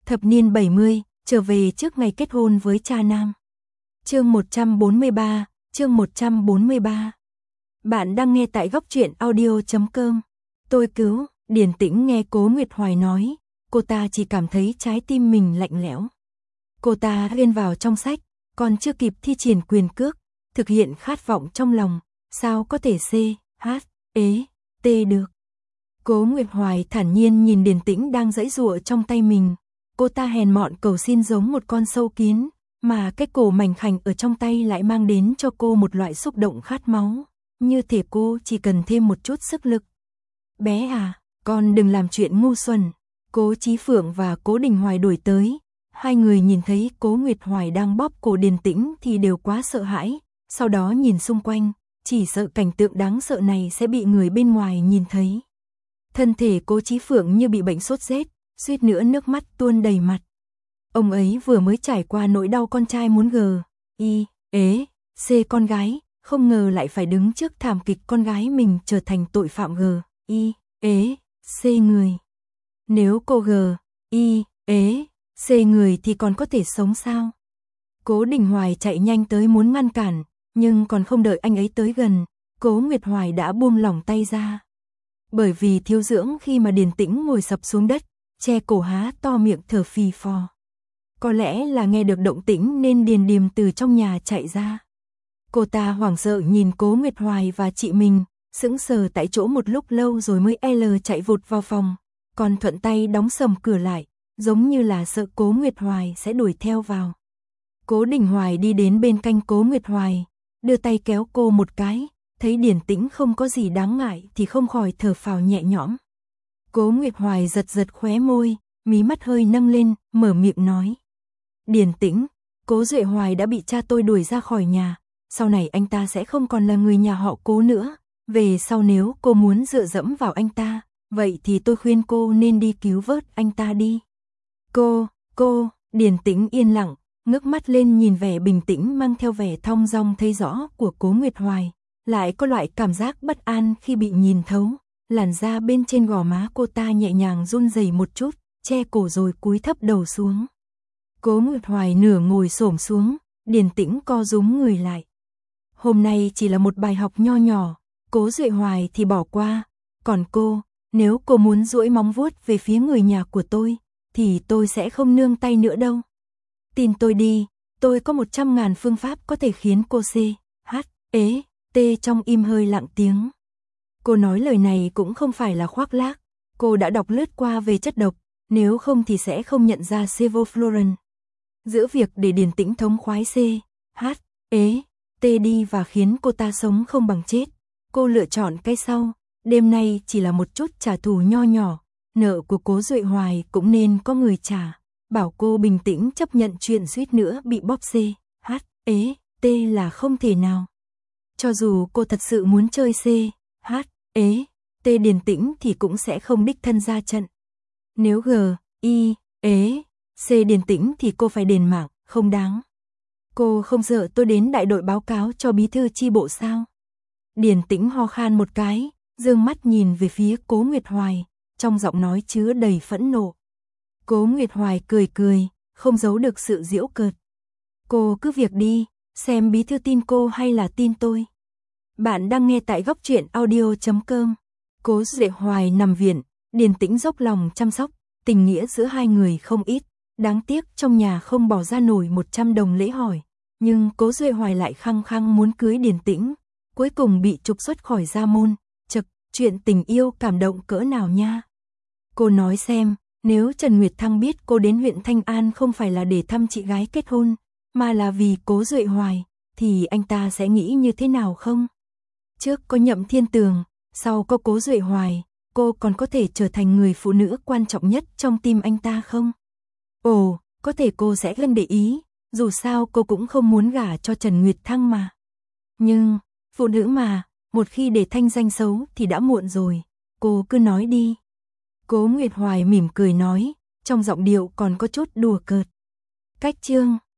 Thập niên 70, trở về trước ngày kết hôn với cha nam. Chương 143, chương 143. Bạn đang nghe tại góc truyện audio.com. Tôi cứu, Điền Tĩnh nghe Cố Nguyệt Hoài nói, cô ta chỉ cảm thấy trái tim mình lạnh lẽo. Cô ta lên vào trong sách, còn chưa kịp thi triển quyền cước, thực hiện khát vọng trong lòng, sao có thể C.H.E.T được. Cố Nguyệt Hoài thản nhiên nhìn Điền Tĩnh đang giãy giụa trong tay mình. Cô ta hèn mọn cầu xin giống một con sâu kiến, mà cái cổ mảnh khảnh ở trong tay lại mang đến cho cô một loại xúc động khát máu, như thể cô chỉ cần thêm một chút sức lực. Bé à, con đừng làm chuyện ngu xuẩn. Cố Chí Phượng và Cố Đình Hoài đuổi tới. Hai người nhìn thấy Cố Nguyệt Hoài đang bóp cổ Điền Tĩnh thì đều quá sợ hãi, sau đó nhìn xung quanh, chỉ sợ cảnh tượng đáng sợ này sẽ bị người bên ngoài nhìn thấy. Thân thể Cố Chí Phượng như bị bệnh sốt rét, suýt nữa nước mắt tuôn đầy mặt. Ông ấy vừa mới trải qua nỗi đau con trai muốn G.I.E.C con gái, không ngờ lại phải đứng trước thảm kịch con gái mình trở thành tội phạm G.I.E.C người. Nếu cô G.I.E.C người thì còn có thể sống sao? Cố Đình Hoài chạy nhanh tới muốn ngăn cản, nhưng còn không đợi anh ấy tới gần, Cố Nguyệt Hoài đã buông lỏng tay ra. Bởi vì thiếu dưỡng khi mà Điền Tĩnh ngồi sập xuống đất, che cổ há to miệng thở phì phò. Có lẽ là nghe được động tĩnh nên Điền Điềm từ trong nhà chạy ra. Cô ta hoảng sợ nhìn Cố Nguyệt Hoài và chị mình, sững sờ tại chỗ một lúc lâu rồi mới chạy vụt vào phòng, còn thuận tay đóng sầm cửa lại, giống như là sợ Cố Nguyệt Hoài sẽ đuổi theo vào. Cố Đình Hoài đi đến bên cạnh Cố Nguyệt Hoài, đưa tay kéo cô một cái, thấy Điền Tĩnh không có gì đáng ngại thì không khỏi thở phào nhẹ nhõm. Cố Nguyệt Hoài giật giật khóe môi, mí mắt hơi nâng lên, mở miệng nói. Điền Tĩnh, Cố Duệ Hoài đã bị cha tôi đuổi ra khỏi nhà, sau này anh ta sẽ không còn là người nhà họ Cố nữa, về sau nếu cô muốn dựa dẫm vào anh ta, vậy thì tôi khuyên cô nên đi cứu vớt anh ta đi. Cô, Điền Tĩnh yên lặng, ngước mắt lên nhìn vẻ bình tĩnh mang theo vẻ thong dong thấy rõ của Cố Nguyệt Hoài, lại có loại cảm giác bất an khi bị nhìn thấu, làn da bên trên gò má cô ta nhẹ nhàng run rẩy một chút, che cổ rồi cúi thấp đầu xuống. Cố Nguyệt Hoài nửa ngồi xổm xuống, Điền Tĩnh co rúm người lại. Hôm nay chỉ là một bài học nho nhỏ, Cố Duệ Hoài thì bỏ qua, còn cô, nếu cô muốn duỗi móng vuốt về phía người nhà của tôi, thì tôi sẽ không nương tay nữa đâu. Tin tôi đi, tôi có 100.000 phương pháp có thể khiến cô C.H.E.T trong im hơi lặng tiếng. Cô nói lời này cũng không phải là khoác lác, cô đã đọc lướt qua về chất độc, nếu không thì sẽ không nhận ra sevoflurane. Giữa việc để Điền Tĩnh thống khoái C.H.E.T đi và khiến cô ta sống không bằng chết, cô lựa chọn cái sau. Đêm nay chỉ là một chút trả thù nho nhỏ, nợ của Cố Duệ Hoài cũng nên có người trả, bảo cô bình tĩnh chấp nhận chuyện suýt nữa bị bóp C.H.E.T là không thể nào. Cho dù cô thật sự muốn chơi C.H.E.T Điền Tĩnh thì cũng sẽ không đích thân ra trận. Nếu G.I.E.C Điền Tĩnh thì cô phải đền mạng, không đáng. Cô không sợ tôi đến đại đội báo cáo cho bí thư chi bộ sao? Điền Tĩnh ho khan một cái, dương mắt nhìn về phía Cố Nguyệt Hoài, trong giọng nói chứa đầy phẫn nộ. Cố Nguyệt Hoài cười, không giấu được sự giễu cợt. Cô cứ việc đi, xem bí thư tin cô hay là tin tôi. Bạn đang nghe tại góc truyện audio.com. Cố Duệ Hoài nằm viện, Điền Tĩnh dốc lòng chăm sóc, tình nghĩa giữa hai người không ít. Đáng tiếc trong nhà không bỏ ra nổi 100 đồng lễ hỏi, nhưng Cố Duệ Hoài lại khăng khăng muốn cưới Điền Tĩnh, cuối cùng bị trục xuất khỏi gia môn. Chật, chuyện tình yêu cảm động cỡ nào nha. Cô nói xem, nếu Trần Nguyệt Thăng biết cô đến huyện Thanh An không phải là để thăm chị gái kết hôn, mà là vì Cố Duệ Hoài, thì anh ta sẽ nghĩ như thế nào không? Trước có Nhậm Thiên Tường, sau có Cố Duệ Hoài, cô còn có thể trở thành người phụ nữ quan trọng nhất trong tim anh ta không? Ồ, có thể cô sẽ không để ý, dù sao cô cũng không muốn gả cho Trần Nguyệt Thăng mà. Nhưng, phụ nữ mà, một khi để thanh danh xấu thì đã muộn rồi, cô cứ nói đi. Cố Nguyệt Hoài mỉm cười nói, trong giọng điệu còn có chút đùa cợt. Cách chương